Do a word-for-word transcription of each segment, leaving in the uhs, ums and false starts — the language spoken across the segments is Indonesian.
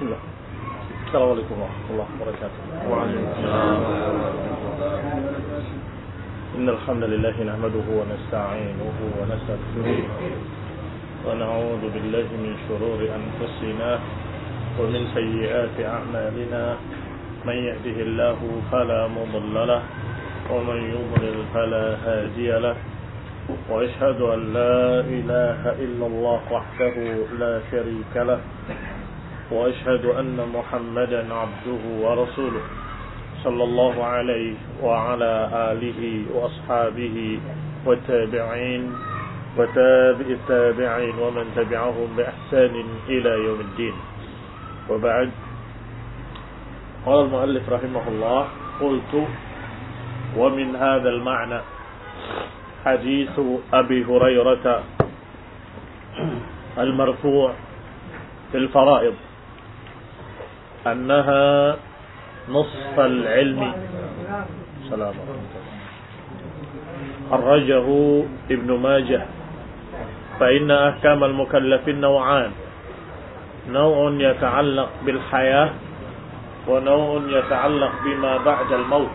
بسم الله. السلام عليكم ورحمة الله وبركاته. وعليكم السلام. إن الحمد لله نحمده ونستعينه ونستغفره ونعوذ بالله من شرور أنفسنا ومن سيئات أعمالنا من يهده الله فلا مضل له ومن يضلل فلا هادي له وأشهد أن لا إله إلا الله وحده لا شريك له وأشهد أن محمدا عبده ورسوله صلى الله عليه وعلى آله وأصحابه والتابعين وتابع التابعين ومن تبعهم بإحسان إلى يوم الدين. وبعد، قال المؤلف رحمه الله: قلت ومن هذا المعنى حديث أبي هريرة المرفوع في الفرائض أنها نصف العلم. سلام عليكم. خرجه ابن ماجه. فإن أحكام المكلفين نوعان: نوع يتعلق بالحياة ونوع يتعلق بما بعد الموت،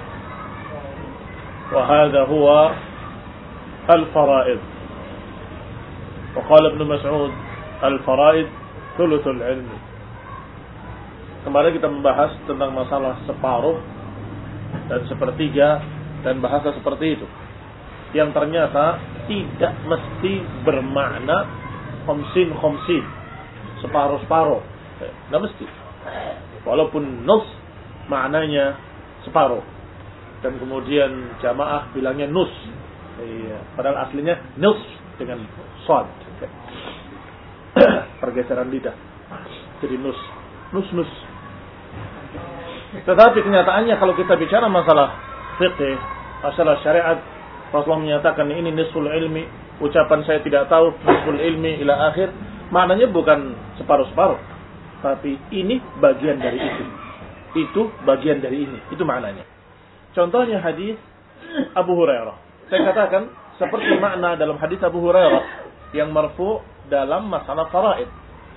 وهذا هو الفرائض. وقال ابن مسعود: الفرائض ثلث العلم. Kemarin kita membahas tentang masalah separuh dan sepertiga dan bahasa seperti itu, yang ternyata tidak mesti bermakna khomsin khomsin, separuh separuh, tidak mesti. Walaupun nus maknanya separuh, dan kemudian jamaah bilangnya nus, padahal aslinya nus dengan shad, pergeseran lidah, jadi nus, nus nus. Tetapi kenyataannya kalau kita bicara masalah fiqh, masalah syariat, Rasulullah menyatakan ini nisful ilmi, ucapan saya tidak tahu, nisful ilmi ila akhir, maknanya bukan separuh-separuh, tapi ini bagian dari itu, itu bagian dari ini, itu maknanya. Contohnya hadis Abu Hurairah. Saya katakan seperti makna dalam hadis Abu Hurairah yang marfu dalam masalah faraid.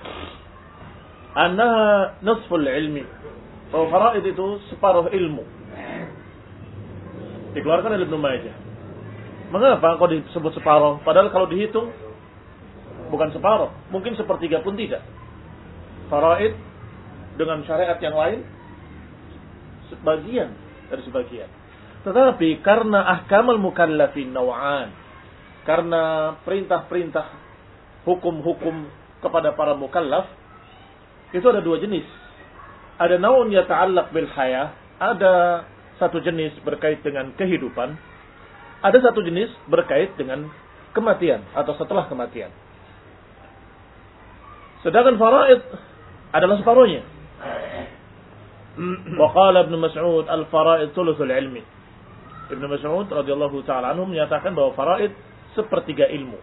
Annaha nisful ilmi. Bahwa faraid itu separuh ilmu. Dikeluarkan oleh Ibnu Majah. Mengapa kok disebut separuh? Padahal kalau dihitung bukan separuh, mungkin sepertiga pun tidak. Faraid dengan syariat yang lain sebagian dari sebagian. Tetapi karena ahkamul mukallafin naw'an, karena perintah-perintah hukum-hukum kepada para mukallaf itu ada dua jenis. Ada naun yata'allaq bil hayah, ada satu jenis berkait dengan kehidupan, ada satu jenis berkait dengan kematian atau setelah kematian. Sedangkan faraid adalah separuhnya. Wa qala Ibnu Mas'ud al-faraid thuluthul ilmi. Ibnu Mas'ud radhiyallahu taala anhu menyatakan bahwa faraid sepertiga ilmu.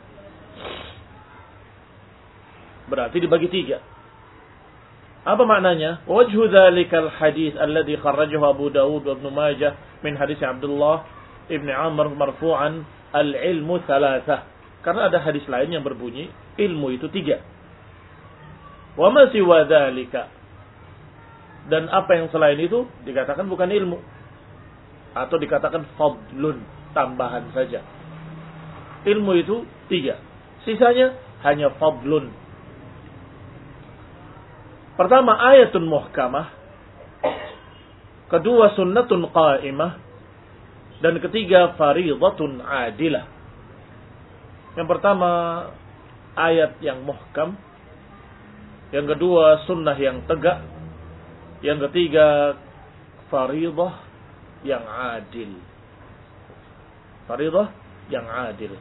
Berarti dibagi tiga. Apa maknanya? Wajhu dzalikal hadis alladhi kharrajahu Abu Dawud wa Ibnu Majah min hadis Abdullah ibn Amr marfu'an al-ilmu thalathah. Karena ada hadis lain yang berbunyi ilmu itu tiga. Wa ma siwa dzalika, dan apa yang selain itu dikatakan bukan ilmu atau dikatakan fadlun, tambahan saja. Ilmu itu tiga, sisanya hanya fadlun. Pertama ayatun muhkamah, kedua sunnatun qa'imah, dan ketiga faridatun adilah. Yang pertama ayat yang muhkam, yang kedua sunnah yang tegak, yang ketiga faridah yang adil. Faridah yang adil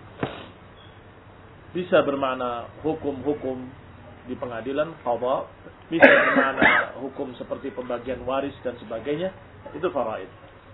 bisa bermakna hukum-hukum di pengadilan, qadha, bisa bermakna hukum seperti pembagian waris dan sebagainya, itu faraid.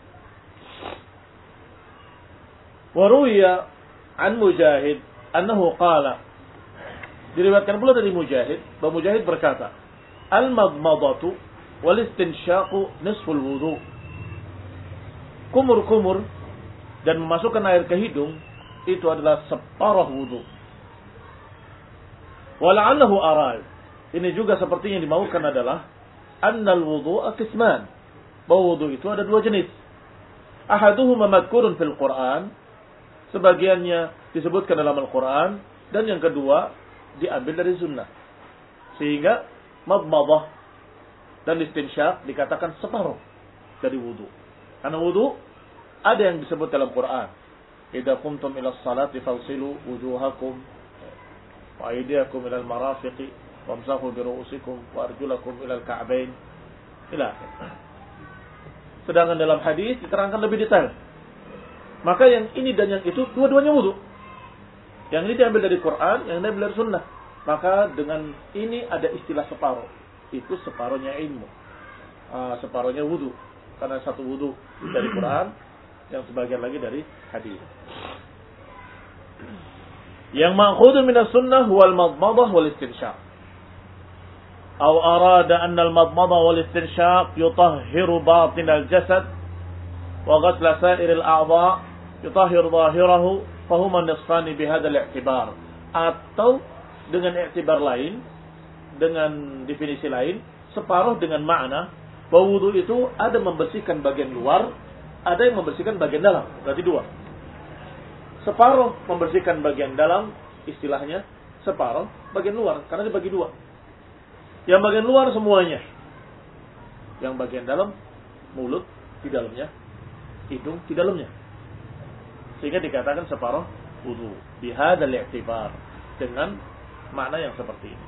Wa ruwiya an Mujahid annahu qala, diriwayatkan pula dari Mujahid bahwa Mujahid berkata, al-madmadatu wal istinsyaqu nisful wudu. Kumur-kumur dan memasukkan air ke hidung itu adalah separuh wudu. Wala'allahu arad, ini juga seperti yang dimaukan adalah annal wudu'a qisman. Bahwa wudu itu ada dua jenis. Ahaduhuma madhkurun fil Qur'an, sebagiannya disebutkan dalam Al-Qur'an, dan yang kedua diambil dari sunnah. Sehingga madmadah dan istinsyaq dikatakan separuh dari wudu. Karena wudu ada yang disebut dalam Quran. Idza qumtum ila sholati fawsilu wujuhakum wa aydiyakum ila al-marafiqi wamsahu bi ru'usikum wa arjulakum ila al-ka'bayn. Ila. Sedangkan dalam hadis diterangkan lebih detail. Maka yang ini dan yang itu dua-duanya wudu. Yang ini diambil dari Quran, yang ini diambil dari sunnah. Maka dengan ini ada istilah separuh. Itu separuhnya ilmu. Uh, separuhnya wudu. Karena satu wudu dari Quran, yang sebagian lagi dari hadis. Yang ma'khudun minas sunnah huwal madmadah wal istinsyaq. Aw arada anna al madmadah wal istinsyaq yutahhiru batin al jasad wa ghasla sa'ir al a'dha yutahhir zahirahu fahuma nisfani bihadha al i'tibar. Atau dengan i'tibar lain, dengan definisi lain, separuh dengan makna bahwa wudu itu ada membersihkan bagian luar, ada yang membersihkan bagian dalam. Berarti dua. Separuh membersihkan bagian dalam, istilahnya separuh bagian luar, karena dibagi dua. Yang bagian luar semuanya. Yang bagian dalam, mulut di dalamnya, hidung di dalamnya. Sehingga dikatakan separuh wudu. Bihadzal i'tibar, dengan makna yang seperti ini.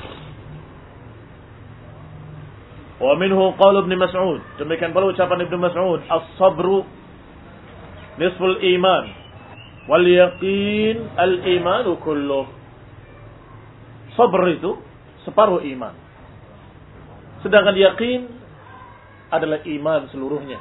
Wa minhu qaul Ibnu Mas'ud, demikian pula ucapan Ibnu Mas'ud, as-sabru nisful iman wal yaqin al-imanu kulluh. Sabr itu separuh iman. Sedangkan yakin adalah iman seluruhnya.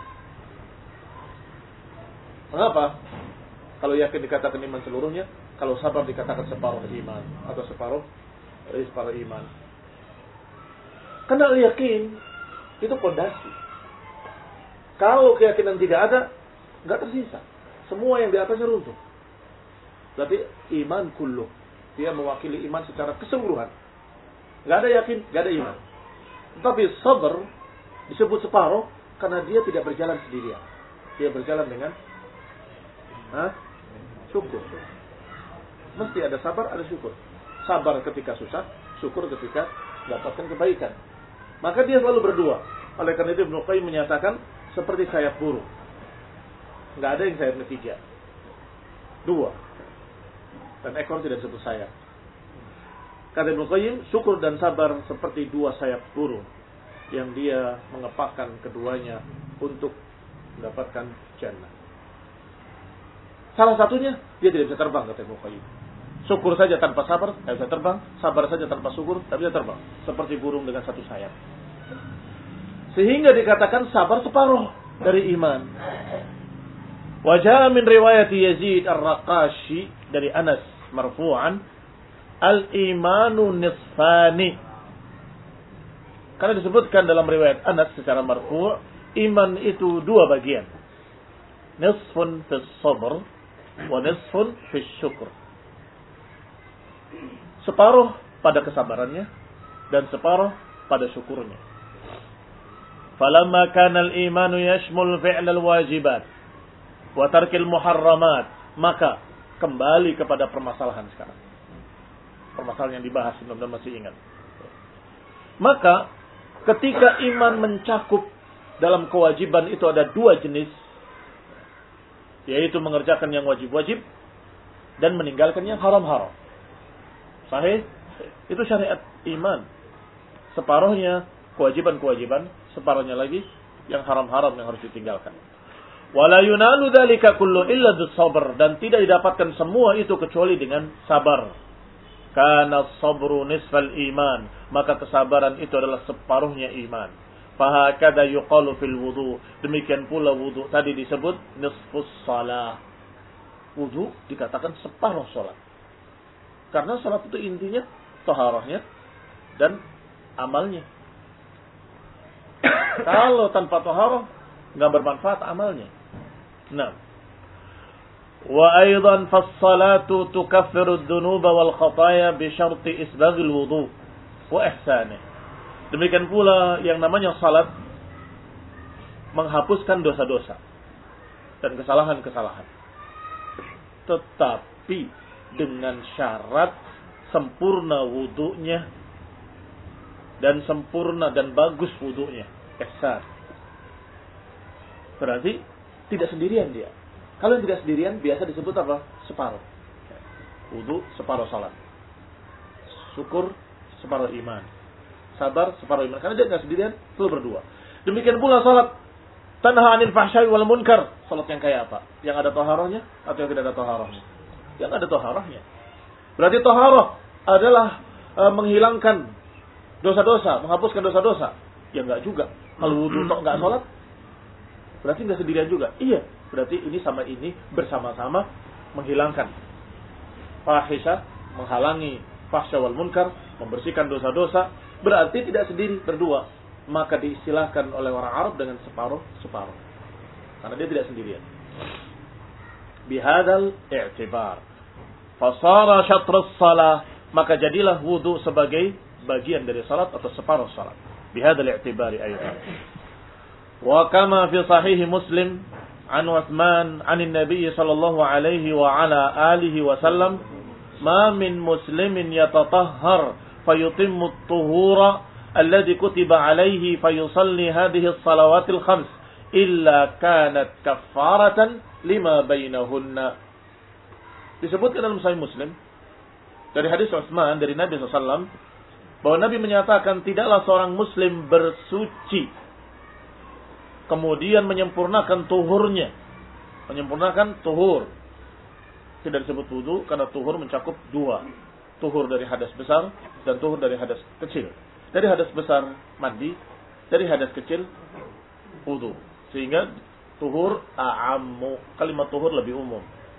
Mengapa? Kalau yakin dikatakan iman seluruhnya, kalau sabar dikatakan separuh iman atau separuh eh, separuh iman. Karena yakin itu pondasi. Kalau keyakinan tidak ada, nggak tersisa. Semua yang di atasnya runtuh. Berarti iman kulluh. Dia mewakili iman secara keseluruhan. Nggak ada yakin, nggak ada iman. Tapi sabar disebut separuh karena dia tidak berjalan sendirian. Dia berjalan dengan ha? syukur. Mesti ada sabar, ada syukur. Sabar ketika susah, syukur ketika dapatkan kebaikan. Maka dia selalu berdua. Oleh karena itu Ibnu Qayyim menyatakan seperti sayap burung. Enggak ada yang sayapnya tiga. Dua. Dan ekor tidak disebut sayap. Kata Ibnu Qayyim, syukur dan sabar seperti dua sayap burung yang dia mengepakkan keduanya untuk mendapatkan jannah. Salah satunya dia tidak bisa terbang, kata Ibnu Qayyim. Syukur saja tanpa sabar, tidak bisa terbang. Sabar saja tanpa syukur, tidak bisa terbang. Seperti burung dengan satu sayap. Sehingga dikatakan sabar separuh dari iman. Wajah min riwayat Yazid Ar-Raqashi dari Anas marfu'an, al-imanu nisfani. Karena disebutkan dalam riwayat Anas secara marfu', iman itu dua bagian. Nisfun fis sabr wa nisfun fis syukur. Separuh pada kesabarannya dan separuh pada syukurnya. Falamma kana al-imanu yashmul fi'l al-wajibat wa tarkil muharramat, maka kembali kepada permasalahan sekarang. Permasalahan yang dibahas, mudah-mudahan masih ingat. Maka ketika iman mencakup dalam kewajiban itu ada dua jenis, yaitu mengerjakan yang wajib-wajib dan meninggalkan yang haram-haram. Sahih? Itu syariat iman. Separuhnya kewajiban-kewajiban, separuhnya lagi yang haram-haram yang harus ditinggalkan. Wala yunalu dzalika kullu illa bis-sabr, dan tidak didapatkan semua itu kecuali dengan sabar. Kana sabru nisfal iman, maka kesabaran itu adalah separuhnya iman. Fahakada yuqalu fil wudu, demikian pula wudu tadi disebut nisfus shalah. Wudu dikatakan separuh salat. Karena salat itu intinya taharahnya dan amalnya. Kalau tanpa taharah enggak bermanfaat amalnya. Nah, wa aidan fas-salatu tukaffiru adz-dzunuba wal khataaya bi syarti isbaghil wudu. wa ihsanih. Demikian pula yang namanya salat menghapuskan dosa-dosa dan kesalahan-kesalahan. Tetapi dengan syarat sempurna wudunya dan sempurna dan bagus wudunya. Ihsan. Berarti tidak sendirian dia. Kalau yang tidak sendirian biasa disebut apa? Separuh. Wudu separuh salat. Syukur separuh iman. Sabar separuh iman. Karena dia tidak sendirian, perlu berdua. Demikian pula salat tanha anil fahsya'i wal munkar. Salat yang kayak apa? Yang ada taharahnya atau yang tidak ada taharahnya? Yang ada taharahnya. Berarti taharah adalah e, menghilangkan dosa-dosa, menghapuskan dosa-dosa. Ya enggak juga. Kalau wudu tok enggak salat, berarti enggak sendirian juga. Iya, berarti ini sama ini bersama-sama menghilangkan fahisyah, menghalangi fahsya wal munkar, membersihkan dosa-dosa. Berarti tidak sendiri, berdua. Maka diistilahkan oleh orang Arab dengan separuh-separuh. Karena dia tidak sendirian. Bihadal i'tibar. Fasara syatrus salah. Maka jadilah wudu sebagai bagian dari salat atau separuh salat. Bihadal i'tibari ayat. Wa kama fi sahih Muslim an Utsman anin Nabi sallallahu alaihi wa ala alihi wa sallam ma min muslimin yatatahhar fayutimmu at-tuhura alladhi kutiba alaihi fayusalli hadhihi as-salawatil khams illa kanat kaffaratan lima bainahunna. Disebutkan dalam Sahih Muslim dari hadis Utsman dari Nabi sallallahu alaihi wasallam bahwa Nabi menyatakan tidaklah seorang muslim bersuci kemudian menyempurnakan tuhurnya. Menyempurnakan tuhur. Tidak disebut wudu karena tuhur mencakup dua. Tuhur dari hadas besar dan tuhur dari hadas kecil. Dari hadas besar mandi, dari hadas kecil wudu. Sehingga tuhur a'ammu. Kalimat tuhur lebih umum.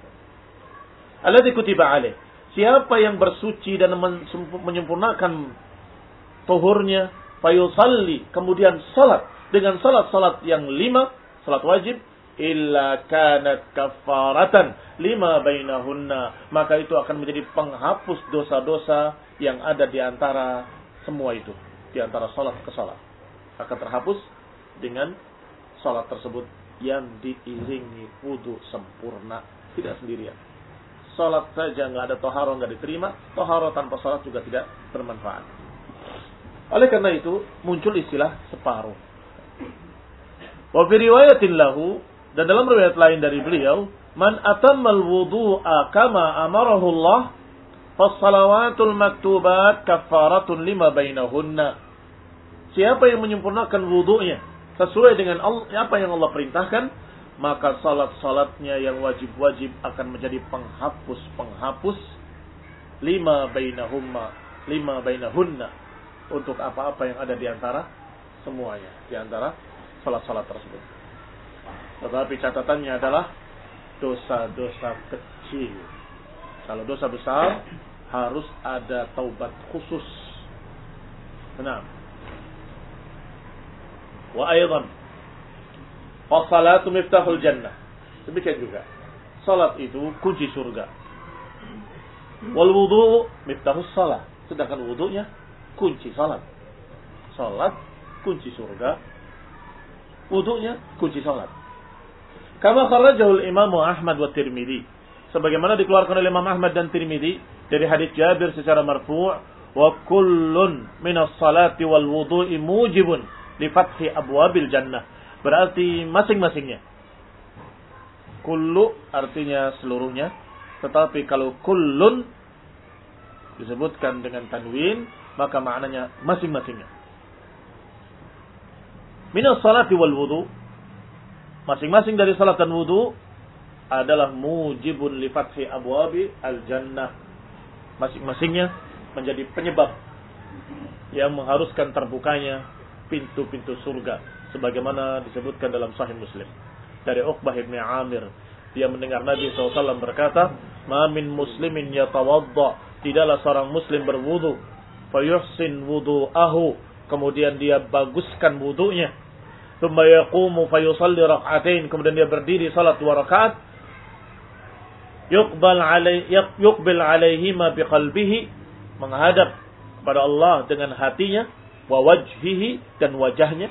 Alladzi kutiba alaih. Siapa yang bersuci dan menyempurnakan tuhurnya, fayusalli, kemudian salat dengan salat-salat yang lima, salat wajib, illa kanat kafaratan lima bainahunna, maka itu akan menjadi penghapus dosa-dosa yang ada di antara semua itu, di antara salat ke salat. Akan terhapus dengan salat tersebut yang diiringi wudu sempurna, tidak sendirian. Salat saja enggak ada taharah, enggak diterima, taharah tanpa salat juga tidak bermanfaat. Oleh karena itu muncul istilah separuh. Wa fi riwayatin lahu, dan dalam riwayat lain dari beliau, man atammal wudu'a kama amarahu Allah, fas-salawatul maktubat kaffaratun lima bainahunna. Siapa yang menyempurnakan wudu'nya sesuai dengan Allah, apa yang Allah perintahkan, maka salat-salatnya yang wajib-wajib akan menjadi penghapus-penghapus lima bainahumma, lima bainahunna, untuk apa-apa yang ada di antara semuanya, di antara salat-salat tersebut. Tetapi catatannya adalah dosa-dosa kecil. Kalau dosa besar harus ada taubat khusus. Benar. Wa aidan as-salatu miftahul jannah. Demikian juga salat itu kunci surga. Wal wudu miftahus salat. Sedangkan wudunya kunci salat. Salat kunci surga. Wudunya kunci salat. Kama kharrajahu al-Imam Ahmad wa Tirmidzi. Sebagaimana dikeluarkan oleh Imam Ahmad dan Tirmidzi dari hadis Jabir secara marfu', wa kullun minas salati wal wudu'i mujibun li fathi abwabil jannah. Berarti masing-masingnya. Kullu artinya seluruhnya, tetapi kalau kullun disebutkan dengan tanwin, maka maknanya masing-masingnya. Minas salati wal wudu, masing-masing dari salat dan wudu adalah mujibun li fathi abwabi al-jannah. Masing-masingnya menjadi penyebab yang mengharuskan terbukanya pintu-pintu surga, sebagaimana disebutkan dalam Sahih Muslim dari Uqbah bin Amir. Dia mendengar Nabi shallallahu alaihi wasallam berkata, "Ma min muslimin yatawadda." Tidaklah seorang muslim berwudu, fayuhsin wudu'ahu, kemudian dia baguskan wudunya, thumma yaqumu fayusalli rak'atain, kemudian dia berdiri salat dua rakaat, yuqbal alaihi yuqbil alaihima biqalbihi, menghadap kepada Allah dengan hatinya, wa wajhihi, dan wajahnya,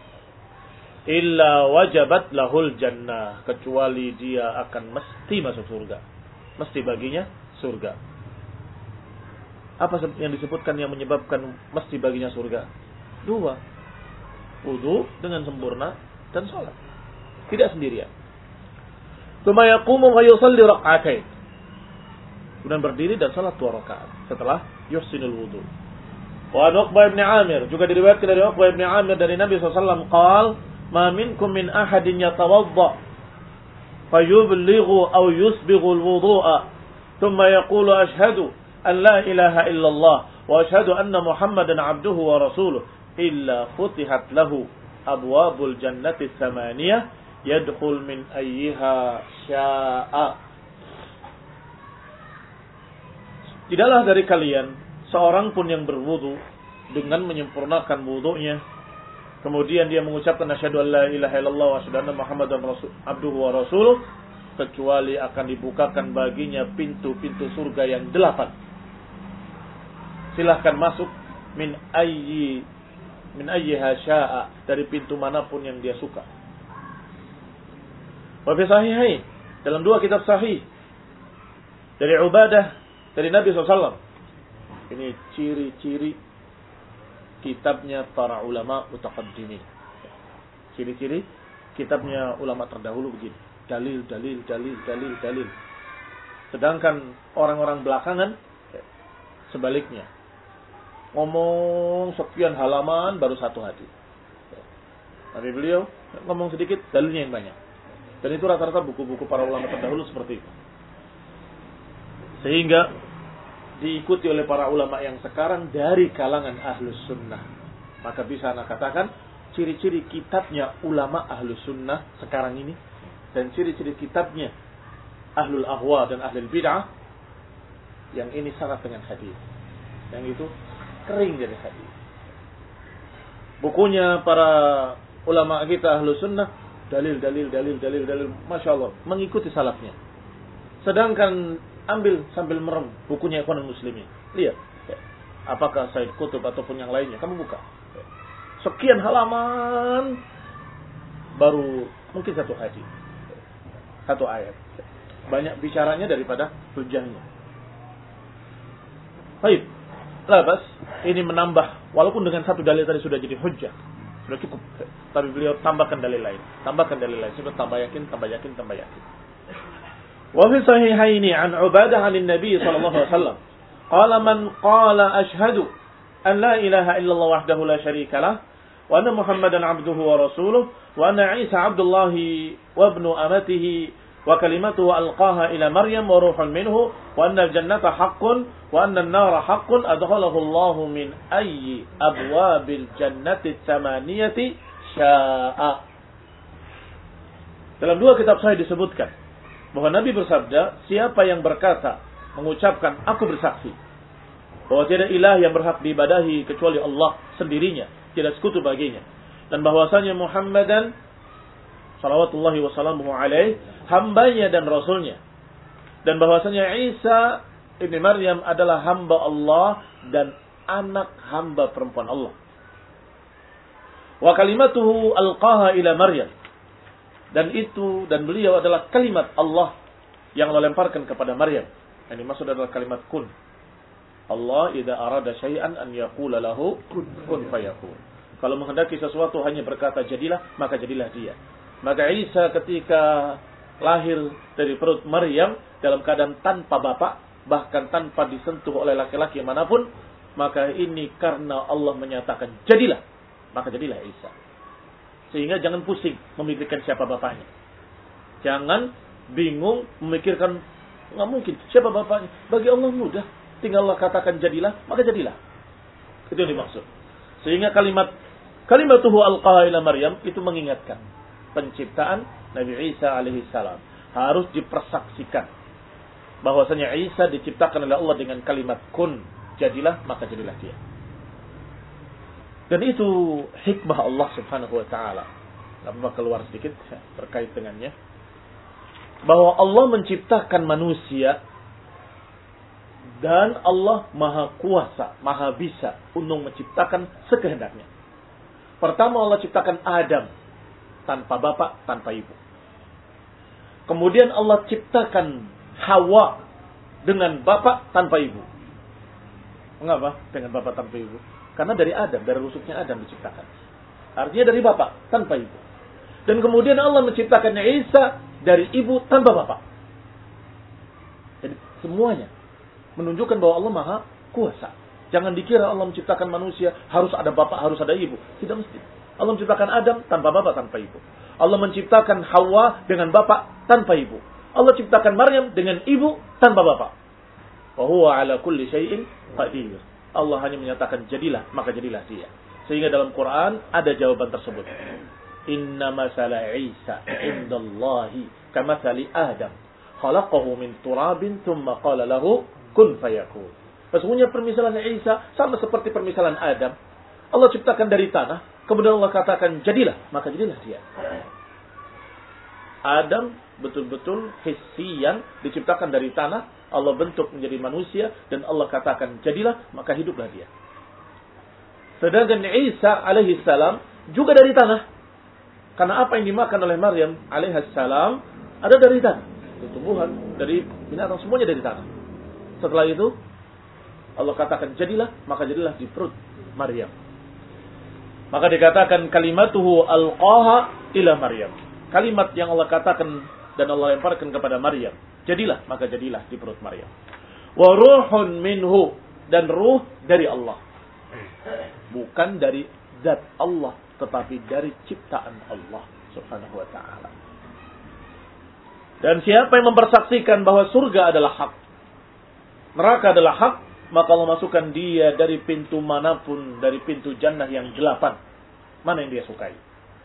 illa wajabat lahul jannah, kecuali dia akan mesti masuk surga. Mesti baginya surga. Apa yang disebutkan yang menyebabkan mesti baginya surga? Dua. Wudu dengan sempurna dan salat. Tidak sendirian. Tsumma yaqumu wa yusalli rak'atain. Kemudian berdiri dan salat dua rakaat setelah yuhsinul wudu. Wa Uqbah bin Amir, juga diriwayatkan dari Uqbah bin Amir dari Nabi sallallahu alaihi wasallam qaal, "Ma minkum min ahadin yatawadda fayublighu aw yusbighu al-wudu'a, thumma yaqulu ashhadu an la ilaha illallah wa ashhadu anna Muhammadan 'abduhu wa rasuluhu illa futihat lahu abwabul jannati tsamaniyah yadkhul min ayyiha syaa." Tidaklah dari kalian seorang pun yang berwudu dengan menyempurnakan wudunya, kemudian dia mengucapkan asyhadu an la ilaha illallah wa asyhadu anna Muhammadan rasul abduhu wa rasuluh, kecuali akan dibukakan baginya pintu-pintu surga yang delapan. Silahkan masuk min ayyi min ayyiha syaa, dari pintu manapun yang dia suka. Wa fi sahihain, dalam dua kitab sahih dari Ubadah dari Nabi shallallahu alaihi wasallam. Ini ciri-ciri kitabnya para ulama mutaqaddimin. Ciri-ciri kitabnya ulama terdahulu begini. Dalil, dalil, dalil, dalil, dalil. Sedangkan orang-orang belakangan sebaliknya. Ngomong sekian halaman baru satu hadis. Tapi beliau ngomong sedikit, dalilnya yang banyak. Dan itu rata-rata buku-buku para ulama terdahulu seperti itu. Sehingga diikuti oleh para ulama yang sekarang dari kalangan ahlus sunnah. Maka bisa anda katakan ciri-ciri kitabnya ulama ahlus sunnah sekarang ini dan ciri-ciri kitabnya ahlul ahwa dan ahlul bid'ah, yang ini sangat dengan hadis, yang itu kering dari hadis. Bukunya para ulama kita ahlus sunnah, dalil, dalil, dalil, dalil, dalil, masya Allah, mengikuti salafnya. Sedangkan ambil sambil merem bukunya Ikhwanul Muslimin, lihat apakah Said Qutb ataupun yang lainnya, kamu buka sekian halaman baru mungkin satu hadis, satu ayat, banyak bicaranya daripada hujahnya. Baik, labas ini menambah, walaupun dengan satu dalil tadi sudah jadi hujah, sudah cukup, tapi beliau tambahkan dalil lain, tambahkan dalil lain, sudah tambah yakin, tambah yakin, tambah yakin. وفي صحيحين عن عبادة عن النبي صلى الله عليه وسلم قال من قال أشهد أن لا إله إلا الله وحده لا شريك له وأن محمدا عبده ورسوله وأن عيسى عبد الله وابن أمته وكلمته ألقاها إلى مريم وروح منه وأن الجنة حق وأن النار حق أدخله الله من أي أبواب الجنة الثمانية شاء. Dalam dua kitab sahih disebutkan bahwa Nabi bersabda, siapa yang berkata, mengucapkan, aku bersaksi bahwa tiada ilah yang berhak diibadahi kecuali Allah sendirinya, tidak sekutu baginya, dan bahwasanya Muhammadan salawatullahi wasallamuhu alaih hambanya dan rasulnya, dan bahwasanya Isa ibn Maryam adalah hamba Allah dan anak hamba perempuan Allah. Wa kalimatuhu alqaha ila Maryam, dan itu dan beliau adalah kalimat Allah yang Allah lemparkan kepada Maryam. Yang dimaksud adalah kalimat kun. Allah idza arada syai'an an yaqula lahu kun fayakun. Kalau menghendaki sesuatu hanya berkata jadilah, maka jadilah dia. Maka Isa ketika lahir dari perut Maryam dalam keadaan tanpa bapak, bahkan tanpa disentuh oleh laki-laki manapun, maka ini karena Allah menyatakan jadilah, maka jadilah Isa. Sehingga jangan pusing memikirkan siapa bapaknya. Jangan bingung memikirkan, nggak mungkin siapa bapaknya. Bagi Allah mudah, tinggal Allah katakan jadilah, maka jadilah. Itu yang dimaksud. Sehingga kalimat kalimatuhu alqaha ila Maryam itu mengingatkan penciptaan Nabi Isa alaihi salam harus dipersaksikan bahwasanya Isa diciptakan oleh Allah dengan kalimat kun, jadilah, maka jadilah dia. Dan itu hikmah Allah subhanahu wa ta'ala. Apa keluar sedikit terkait dengannya. Bahwa Allah menciptakan manusia Dan Allah maha kuasa, maha bisa untuk menciptakan sekehendaknya. Pertama Allah ciptakan Adam tanpa bapak, tanpa ibu. Kemudian Allah ciptakan Hawa dengan bapak, tanpa ibu. Mengapa dengan bapak tanpa ibu? Karena dari Adam, dari rusuknya Adam diciptakan. Artinya dari bapak, tanpa ibu. Dan kemudian Allah menciptakan Isa dari ibu, tanpa bapak. Jadi semuanya menunjukkan bahwa Allah maha kuasa. Jangan dikira Allah menciptakan manusia harus ada bapak, harus ada ibu. Tidak mesti. Allah menciptakan Adam tanpa bapak, tanpa ibu. Allah menciptakan Hawa dengan bapak, tanpa ibu. Allah ciptakan Maryam dengan ibu, tanpa bapak. Wa huwa ala kulli syai'in qadir. Allah hanya menyatakan jadilah, maka jadilah dia. Sehingga dalam Quran ada jawaban tersebut. Inna masala Isa indallahi kamathali Adam. Khalaqahu min turabin thumma qala lahu kun fayakun. Sesungguhnya permisalan Isa sama seperti permisalan Adam. Allah ciptakan dari tanah, kemudian Allah katakan jadilah, maka jadilah dia. Adam betul-betul hissiyan diciptakan dari tanah, Allah bentuk menjadi manusia dan Allah katakan jadilah, maka hiduplah dia. Sedangkan Isa alaihi salam juga dari tanah. Karena apa yang dimakan oleh Maryam alaihi salam ada dari tanah. Dari tumbuhan, dari binatang, semuanya dari tanah. Setelah itu Allah katakan jadilah, maka jadilah di perut Maryam. Maka dikatakan kalimatuhu alqaha ila Maryam. Kalimat yang Allah katakan dan Allah lemparkan kepada Maryam. Jadilah, maka jadilah di perut Maryam. Wa ruhun minhu, dan ruh dari Allah. Bukan dari zat Allah, tetapi dari ciptaan Allah subhanahu wa ta'ala. Dan siapa yang mempersaksikan bahwa surga adalah hak, neraka adalah hak, maka Allah masukkan dia dari pintu manapun, dari pintu jannah yang delapan. Mana yang dia sukai.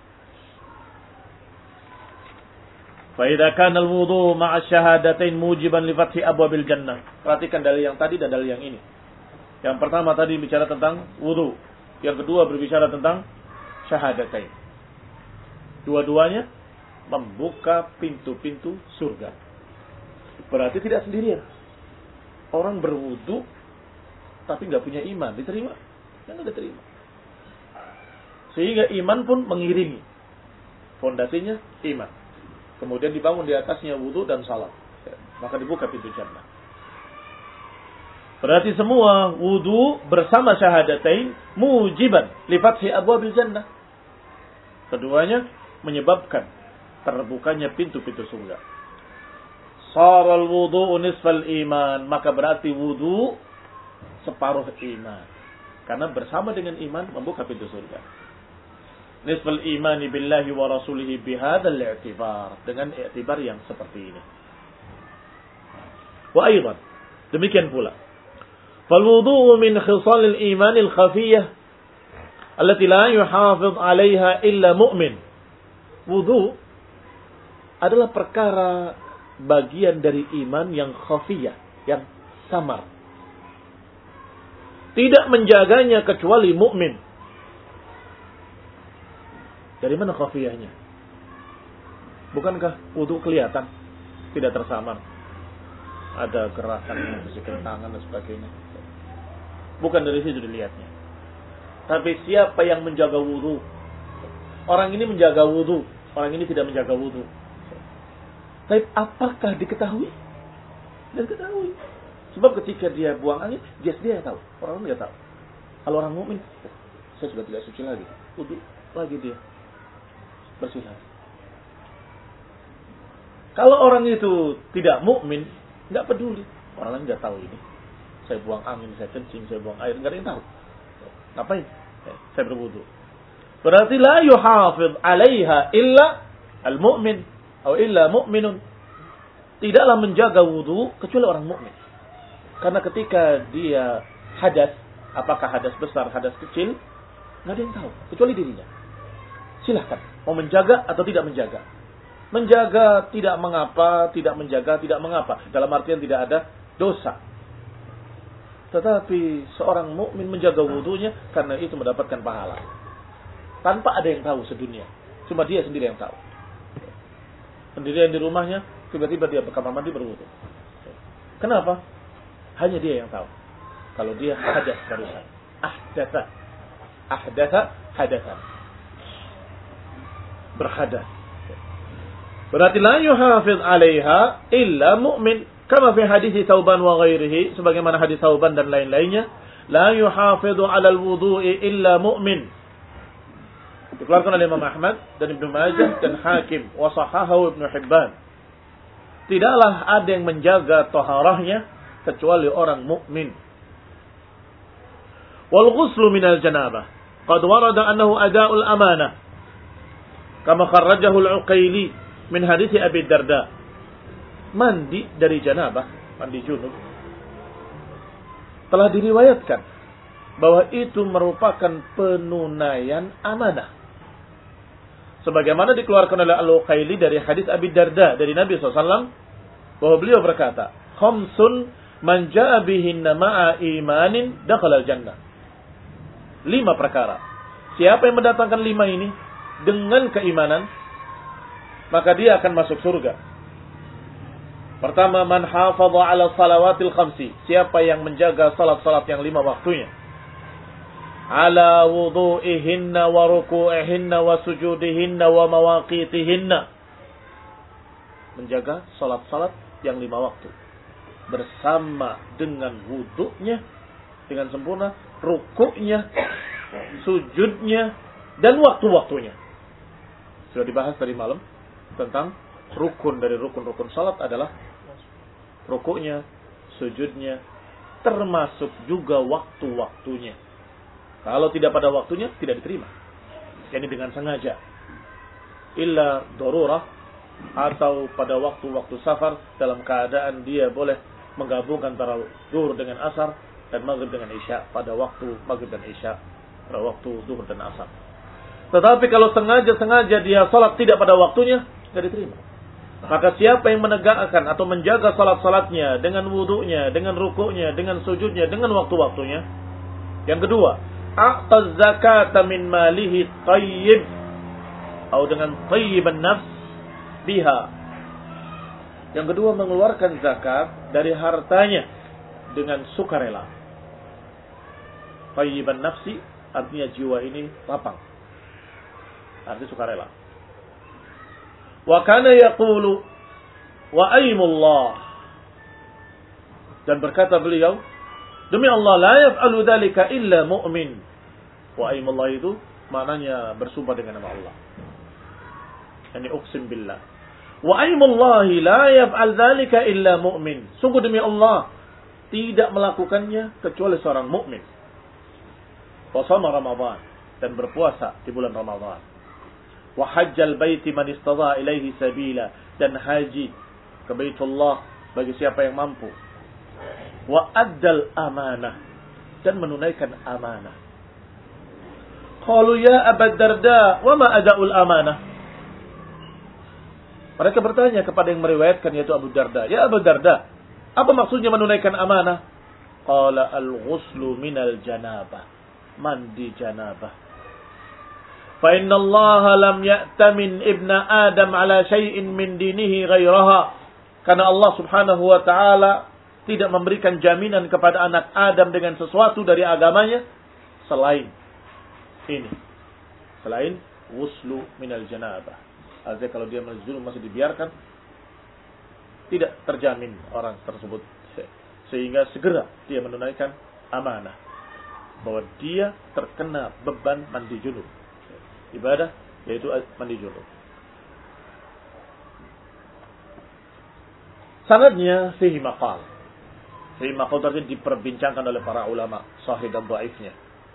Fa'idha kana al-wudu ma'a syahadatain mujiban li fathi abwabil jannah. Perhatikan dalil yang tadi dan dalil yang ini. Yang pertama tadi bicara tentang wudu. Yang kedua berbicara tentang syahadatain. Dua-duanya membuka pintu-pintu surga. Berarti tidak sendirian. Orang berwudu tapi nggak punya iman, diterima? Nggak diterima. Sehingga iman pun mengiringi. Fondasinya iman. Kemudian dibangun di atasnya wudu dan salat. Maka dibuka pintu jannah. Berarti semua wudu bersama syahadatain mujiban li fathi abwabil jannah. Keduanya menyebabkan terbukanya pintu-pintu surga. Saral wudu nisfal iman, maka berarti wudu separuh iman. Karena bersama dengan iman membuka pintu surga. Nisfal imani billahi wa rasulihi bihadzal i'tibar, dengan i'tibar yang seperti ini. Wa aidan, demikian pula. Fal wudu min khisalil imanil khafiyah allati la yuhafiz 'alaiha illa mu'min. Wudu adalah perkara bagian dari iman yang khafiyah, yang samar. Tidak menjaganya kecuali mukmin. Dari mana khafiyahnya? Bukankah wudu kelihatan? Tidak tersamar. Ada gerakan, bisikan tangan dan sebagainya. Bukan dari situ dilihatnya. Tapi siapa yang menjaga wudu? Orang ini menjaga wudu, orang ini tidak menjaga wudu. Tapi apakah diketahui? Tidak diketahui. Sebab ketika dia buang angin, dia dia tahu. Orang lain tidak tahu. Kalau orang mukmin, oh, saya sudah tidak suci lagi. Wudu lagi dia. Bersih lagi. Kalau orang itu tidak mukmin, tidak peduli. Orang lain tidak tahu ini. Saya buang angin, saya kencing, saya buang air. Tidak ada yang tahu. Ngapain? Saya berwudu. Berarti la yuhafidh 'alaiha illa al-mu'min atau illa mu'minun. Tidaklah menjaga wudu kecuali orang mukmin. Karena ketika dia hadas, apakah hadas besar, hadas kecil, nggak ada yang tahu, kecuali dirinya. Silahkan, mau menjaga atau tidak menjaga. Menjaga tidak mengapa, tidak menjaga tidak mengapa. Dalam artian tidak ada dosa. Tetapi seorang mukmin menjaga wudunya karena itu mendapatkan pahala. Tanpa ada yang tahu sedunia. Cuma dia sendiri yang tahu. Sendirian di rumahnya, tiba-tiba dia ke kamar mandi berwudu. Kenapa? Hanya dia yang tahu. Kalau dia hadas barusan. Ahdatha. Ahdatha hadathan. Berhadas. Berarti la yuhafiz 'alaiha illa mu'min. Kama fi hadis Thauban wa ghairihi, sebagaimana hadis Thauban dan lain-lainnya, la yuhafizu 'ala al-wudu'i illa mu'min. Dikeluarkan oleh Imam Ahmad dan Ibnu Majah dan Hakim wa sahahahu Ibnu Hibban. Tidaklah ada yang menjaga taharahnya kecuali orang mukmin. Wal ghuslu minal janabah qad warada annahu ada'ul amanah. Kama kharrajahu al-Uqayli min hadis Abi Darda. Mandi dari janabah, mandi junub, telah diriwayatkan bahwa itu merupakan penunaian amanah. Sebagaimana dikeluarkan oleh Al-Uqayli dari hadis Abi Darda dari Nabi shallallahu alaihi wasallam, bahwa beliau berkata, khamsun man ja'a bihinna ma'a imanin dakhala al-jannah. Lima perkara. Siapa yang mendatangkan lima ini dengan keimanan, maka dia akan masuk surga. Pertama, man hafadha 'ala salawatil khamsi. Siapa yang menjaga salat-salat yang lima waktunya. Ala wudu'ihinna wa ruku'ihinna wa sujudihinna wa mawaqitihinna. Menjaga salat-salat yang lima waktu. Bersama dengan wudu'nya dengan sempurna, rukuknya, sujudnya, dan waktu-waktunya. Sudah dibahas tadi malam tentang rukun dari rukun-rukun salat adalah rukuknya, sujudnya, termasuk juga waktu-waktunya. Kalau tidak pada waktunya, tidak diterima. Yani dengan sengaja. Illa darurah, atau pada waktu-waktu safar, dalam keadaan dia boleh menggabungkan antara zuhur dengan asar, dan maghrib dengan isya, pada waktu maghrib dan isya, pada waktu zuhur dan asar. Tetapi kalau sengaja-sengaja dia salat tidak pada waktunya, tidak diterima. Maka siapa yang menegakkan atau menjaga salat-salatnya dengan wudunya, dengan rukuknya, dengan sujudnya, dengan waktu-waktunya. Yang kedua, a'ta zakata min malihi tayyib, atau dengan tayyiban nafs biha. Yang kedua, mengeluarkan zakat dari hartanya dengan sukarela. Tayyiban nafsi artinya jiwa ini lapang. Artinya sukarela. Wa kana yaqulu wa aymullah, dan berkata beliau, demi Allah, la yaf'alu dzalika illa mu'min. Wa aymullah itu maknanya bersumpah dengan nama Allah. Yani uqsim billah. Wa aymullahi la yaf'al dzalika illa mu'min. Sungguh demi Allah, tidak melakukannya kecuali seorang mukmin. Wa shama Ramadan, dan berpuasa di bulan Ramadan. Wa hajjal baiti man istata ilaihi sabila, dan haji ke Baitullah bagi siapa yang mampu. Wa addal amanah, dan menunaikan amanah. Qalu ya Abu Darda, wa ma ada'ul amanah? Mereka bertanya kepada yang meriwayatkan, yaitu Abu Darda, ya Abu Darda, apa maksudnya menunaikan amanah? Qala al-ghuslu minal janabah, mandi janabah. Fa inna Allah lam ya'tamin ibna Adam ala syai'in min dinihi ghairaha. Karena Allah Subhanahu wa taala tidak memberikan jaminan kepada anak Adam dengan sesuatu dari agamanya selain ini. Selain ghuslu minal janabah. Artinya kalau dia menjunub masih dibiarkan, tidak terjamin orang tersebut. Sehingga segera dia menunaikan amanah. Bahwa dia terkena beban mandi junub. Ibadah yaitu mandi junub. Sanadnya fihi maqal. Fihi maqal tadi diperbincangkan oleh para ulama sahih dan dhaifnya.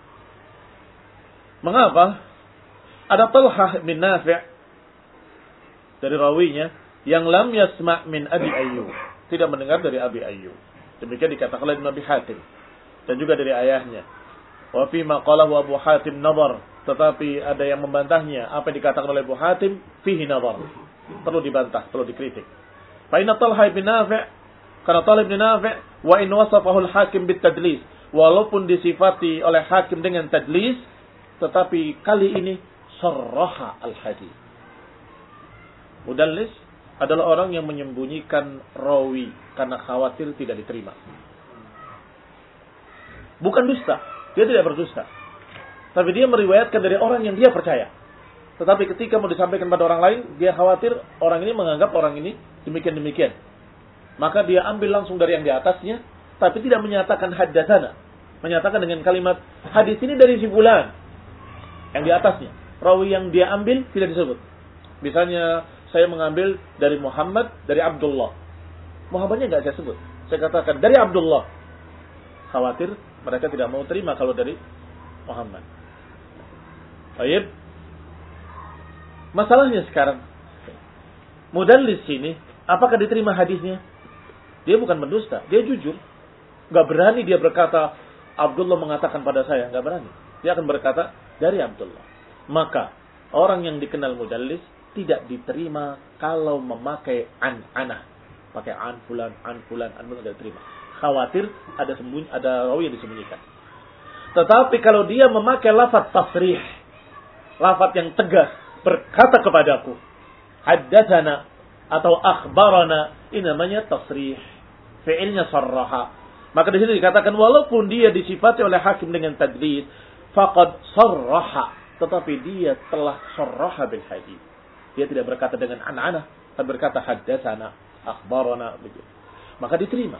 Mengapa? Ada Talhah bin Nafi' dari rawinya yang lam yasma' min Abi Ayyub, tidak mendengar dari Abi Ayyub. Demikian dikatakan oleh Nabi Hatim dan juga dari ayahnya. Wa fi ma qalahu Abu Hatim nadhar, tetapi ada yang membantahnya. Apa yang dikatakan oleh Abu Hatim fihi nadhar, perlu dibantah, perlu dikritik. Fa inna Talha bin Nafi', karena Talha bin Nafi' wa in wasafahu al-Hakim bit tadlis, walaupun disifati oleh Hakim dengan tadlis, tetapi kali ini sarraha al-hadis. Mudallis adalah orang yang menyembunyikan rawi karena khawatir tidak diterima. Bukan dusta. Dia tidak berdusta. Tapi dia meriwayatkan dari orang yang dia percaya. Tetapi ketika mau disampaikan pada orang lain, dia khawatir orang ini menganggap orang ini demikian-demikian. Maka dia ambil langsung dari yang di atasnya, tapi tidak menyatakan haddatsana. Menyatakan dengan kalimat hadis ini dari si fulan. Yang di atasnya. Rawi yang dia ambil tidak disebut. Misalnya saya mengambil dari Muhammad, dari Abdullah. Muhammadnya enggak saya sebut. Saya katakan dari Abdullah. Khawatir mereka tidak mau terima kalau dari Muhammad. Baik. Masalahnya sekarang, mudallis sini, apakah diterima hadisnya? Dia bukan mendusta, dia jujur. Gak berani dia berkata, Abdullah mengatakan pada saya, gak berani. Dia akan berkata, dari Abdullah. Maka, orang yang dikenal mudallis, tidak diterima kalau memakai an-anah. Pakai an fulan, an fulan, an fulan, tidak diterima. Khawatir ada sembunyi, ada rawi yang disembunyikan. Tetapi kalau dia memakai lafaz tasrih, lafaz yang tegas, berkata kepadaku, haddatsana atau akhbarana, ini namanya tasrih. Fi'ilnya sarraha. Maka di sini dikatakan walaupun dia disifati oleh hakim dengan tadlis, faqad sarraha, tetapi dia telah sarraha bil hadis. Dia tidak berkata dengan an-anah, tapi berkata haddatsana, akhbarana begitu. Maka diterima.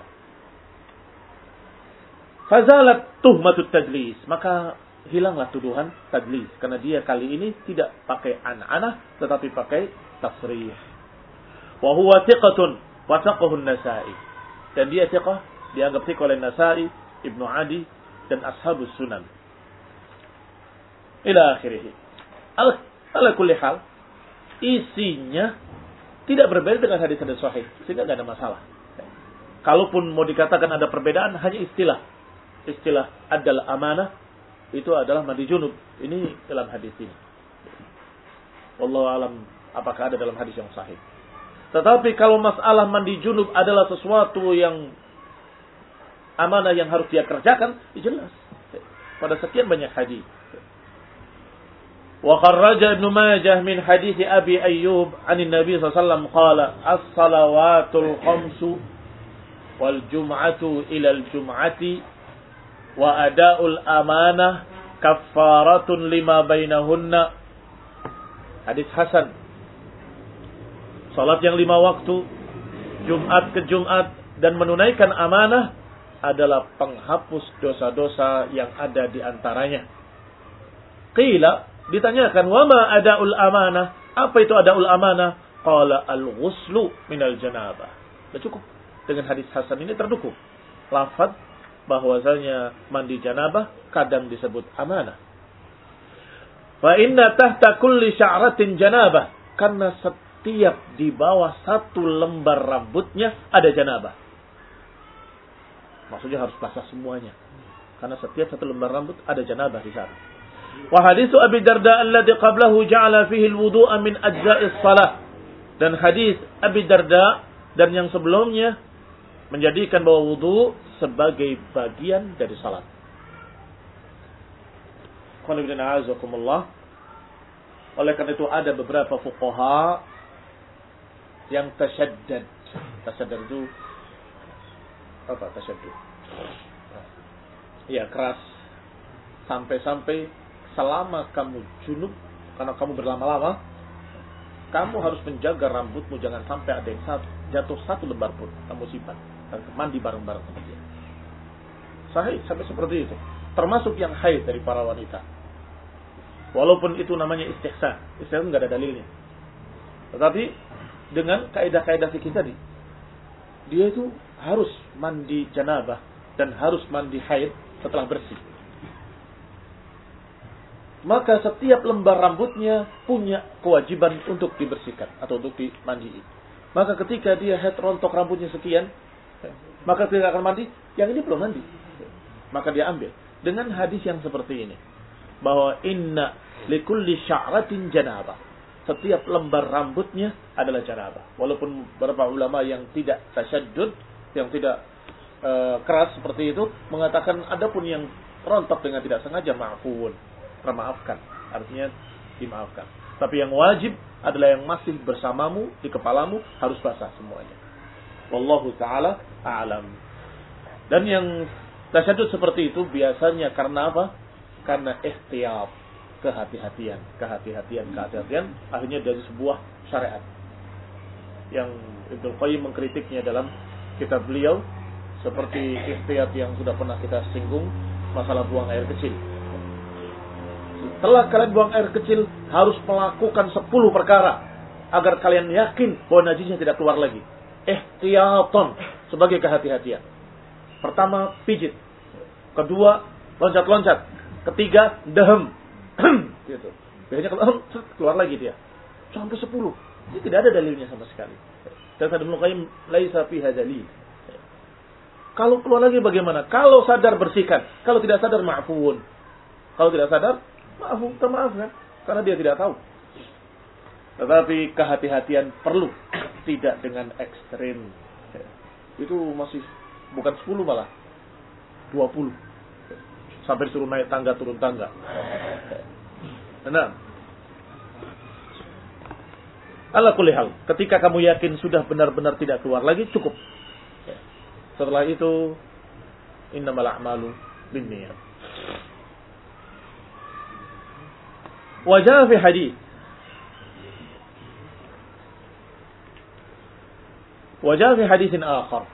Fazalat tuhmatut tadlis, maka hilanglah tuduhan tadlis karena dia kali ini tidak pakai an-anah tetapi pakai tasrih. Wa huwa thiqatun wa thaqahu an-Nasa'i. Dan dia thiqah, dianggap thiqah oleh Nasa'i, Ibnu Adi dan ashabus sunan. Ila akhirih. Ala, ala kulli hal, isinya tidak berbeda dengan hadis-hadis sahih, sehingga tidak ada masalah. Kalaupun mau dikatakan ada perbedaan, hanya istilah. Istilah adalah amanah, itu adalah mandi junub. Ini dalam hadis ini. Wallahu alam, apakah ada dalam hadis yang sahih. Tetapi kalau masalah mandi junub adalah sesuatu yang amanah yang harus dia kerjakan, jelas. Pada sekian banyak hadis. Wa kharraja Ibnu Majah min hadis Abi Ayyub 'an Nabi sallallahu alaihi wasallam qala as-salawatul khamsu wal jum'atu ila al-jum'ati wa ada'ul amanah kaffaratun lima bainahunna. Hadis hasan. Salat yang lima waktu, Jumat ke Jumat, dan menunaikan amanah adalah penghapus dosa-dosa yang ada di antaranya. Qila, ditanyakan, wama ada'ul amanah? Apa itu ada'ul amanah? Qala al-ghuslu minal janabah. Sudah cukup. Dengan hadis hasan ini terdukung lafaz bahwasanya mandi janabah kadang disebut amanah. Fa inna tahta kulli sya'ratin janabah, karena setiap di bawah satu lembar rambutnya ada janabah. Maksudnya harus basah semuanya, karena setiap satu lembar rambut ada janabah di sana. Wa haditsu Abi Darda alladhi qablahu ja'ala fihi al-wudu'a min ajza'is salah. Dan hadis Abi Darda dan yang sebelumnya menjadikan bahwa wudu sebagai bagian dari salat. Qul inna a'udzukumullah. Oleh karena itu ada beberapa fuqaha yang tasyaddad. Tasyaddad itu apa tasyaddud? Ya, keras. Sampai-sampai selama kamu junub, karena kamu berlama-lama, kamu harus menjaga rambutmu jangan sampai ada yang satu, jatuh satu lembar pun kamu simpan dan mandi bareng-bareng sama dia. Sahih sampai seperti itu. Termasuk yang haid dari para wanita. Walaupun itu namanya istihsan, istihsan enggak ada dalilnya. Tetapi dengan kaidah-kaidah fikih tadi, dia itu harus mandi janabah dan harus mandi haid setelah bersih. Maka setiap lembar rambutnya punya kewajiban untuk dibersihkan atau untuk dimandiin. Maka ketika dia head rontok rambutnya sekian, maka dia akan mandi, yang ini belum mandi. Maka dia ambil dengan hadis yang seperti ini, bahwa inna likulli sya'ratin janabah. Setiap lembar rambutnya adalah janabah. Walaupun beberapa ulama yang tidak tasyaddud, yang tidak uh, keras seperti itu, mengatakan adapun yang rontok dengan tidak sengaja ma'fun, termaafkan, artinya dimaafkan. Tapi yang wajib adalah yang masih bersamamu di kepalamu harus basah semuanya. Wallahu taala a'lam. Dan yang Tasyadud seperti itu biasanya karena apa? Karena ihtiyat, kehati-hatian, kehati-hatian, kehati-hatian akhirnya dari sebuah syariat. Yang Ibnu Qayyim mengkritiknya dalam kitab beliau seperti ihtiyat yang sudah pernah kita singgung, masalah buang air kecil. Setelah kalian buang air kecil harus melakukan sepuluh perkara agar kalian yakin bahwa najisnya tidak keluar lagi. Ihtiyatan sebagai kehati-hatian. Pertama, pijit. Kedua, loncat-loncat. Ketiga, dehem. Gitu. Biasanya kalau keluar lagi dia. Sampai sepuluh. Ini tidak ada dalilnya sama sekali. Dan Ibnu Qayyim laisa fiha dalil. Kalau keluar lagi bagaimana? Kalau sadar bersihkan. Kalau tidak sadar ma'fuun. Kalau tidak sadar, maafun, termaafkan. Karena dia tidak tahu. Tetapi kehati-hatian perlu. Tidak dengan ekstrim. Itu masih bukan sepuluh malah. dua puluh. Sampai disuruh naik tangga, turun tangga. Nah. Ala kulli hal. Ketika kamu yakin sudah benar-benar tidak keluar lagi, cukup. Setelah itu, innamal a'malu binniyat. Wajah fi hadis. Wajah fi hadisin akhar.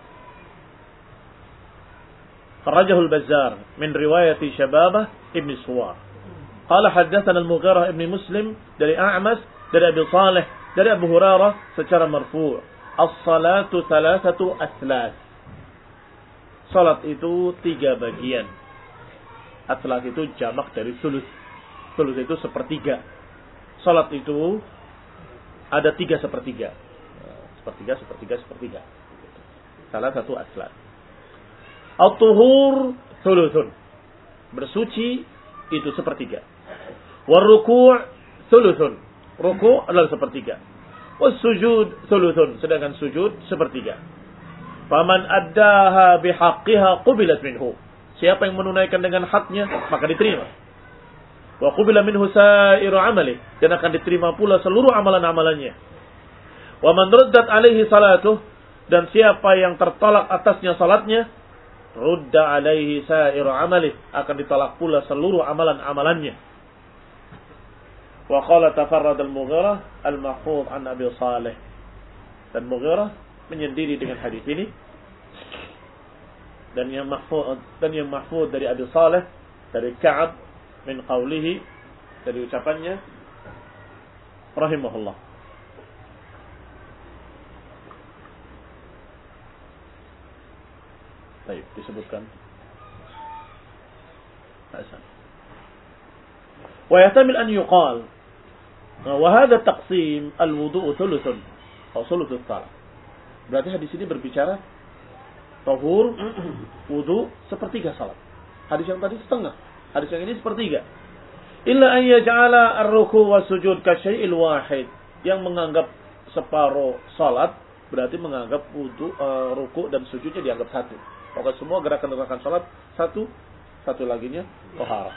خرجه البزار من رواية شبابة ابن سوار قال حدثنا المغيرة ابن مسلم dari أعمش dari أبي صالح dari Abu Hurairah secara marfu' as-salatu thalathatu athlas. Salat itu tiga bagian. Athlas itu jamak dari sulus. Sulus itu sepertiga. Salat itu ada tiga sepertiga. Sepertiga, sepertiga, sepertiga. Salah satu athlas. At-tuhur thuluthun. Bersuci itu sepertiga. War-ruku' thuluthun. Ruku' adalah sepertiga. Was-sujud thuluthun. Sedangkan sujud sepertiga. Faman addaha bihaqqiha qubilat minhu. Siapa yang menunaikan dengan haknya, maka diterima. Wa qubila minhu sa'iru amali. Dan akan diterima pula seluruh amalan-amalannya. Wa man raddat alaihi salatuh. Dan siapa yang tertolak atasnya salatnya, rudda alaihi sa'iru amalih, akan ditolak pula seluruh amalan-amalannya. Wa qala tafarrad al-Mughirah al-mahfuz an Abi Salih. Dan Mughirah menyendiri dengan hadis ini. Dan yang mahfuz dan yang mahfuz dari Abi Salih dari Ka'ab min qawlihi, dari ucapannya rahimahullah. Baik, disebutkan. Hasan. Wa yahtamil an yuqal wa hadha taqsim al-wudu' thuluthun atau thuluthus salat. Berarti hadis ini berbicara tahur wudu sepertiga salat. Hadis yang tadi setengah, hadis yang ini sepertiga. Illa an yaj'ala ar-ruku' was-sujud ka syai'il wahid, yang menganggap separuh salat berarti menganggap wudu, uh, ruku' dan sujudnya dianggap satu. Pokoknya semua gerakan-gerakan salat satu, satu laginya taharah.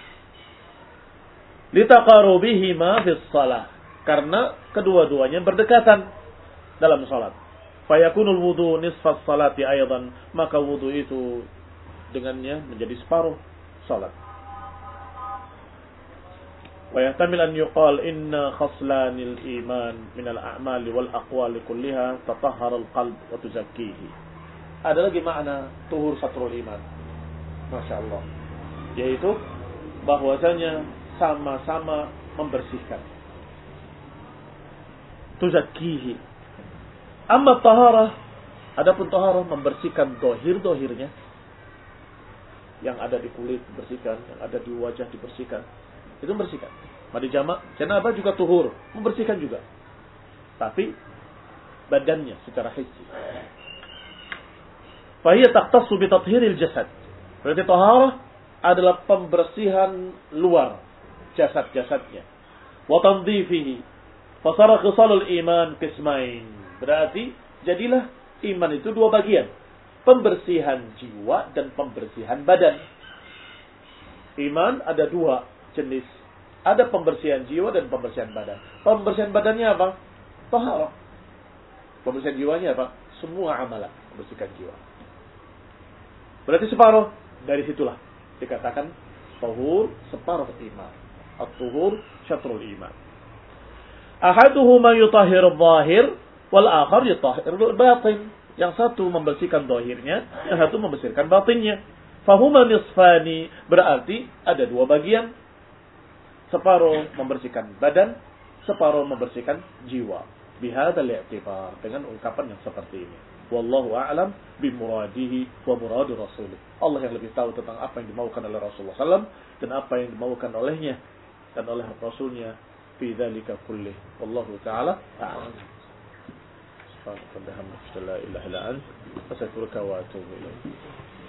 Litaqarubihima fis shalah, karena kedua-duanya berdekatan dalam salat. Fayakunul wudu nisfas salati aidan, maka wudu itu dengannya menjadi separuh salat. Wa yahtamil an yuqal inna khaslanil iman minal a'mali wal aqwali kulliha tatahhara al-qalb wa tuzakkihi. Ada lagi makna tuhur satrul iman. Masya Allah. Yaitu bahwasanya sama-sama membersihkan. Tuzakkihi. Amma taharah, adapun taharah membersihkan dohir-dohirnya. Yang ada di kulit dibersihkan, yang ada di wajah dibersihkan. Itu membersihkan. Mandi jamak, janabah juga tuhur, membersihkan juga. Tapi badannya secara hissi. Fahiyya taqtassu bi tathhiril jasad. Berarti taharah adalah pembersihan luar jasad-jasadnya. Wa tandhifihi. Fasara khisalul iman qismain. Berarti jadilah iman itu dua bagian. Pembersihan jiwa dan pembersihan badan. Iman ada dua jenis. Ada pembersihan jiwa dan pembersihan badan. Pembersihan badannya apa? Taharah. Pembersihan jiwanya apa? Semua amalan membersihkan jiwa. Berarti separuh Dari situlah dikatakan tahur separuh iman. At-tuhur syatrul iman. Ahaduhuma yutahhir adh-dhahir wal akhar yutahhir al-batin. Yang satu membersihkan zahirnya, yang satu membersihkan batinnya. Fahuma nisfani, berarti ada dua bagian. Separuh membersihkan badan, separuh membersihkan jiwa. Bihadzal i'tibar, dengan ungkapan yang seperti ini. Wallahu a'lam bimuradihi wa muradu rasulih. Allah yang lebih tahu tentang apa yang dimaukan oleh Rasulullah sallallahu alaihi wasallam dan apa yang dimaukan olehnya dan oleh Rasulnya fi dzalika kullih. Wallahu ta'ala a'lam. Subhanallah, la ilaha illa anta, astaghfiruka wa atubu ilaik.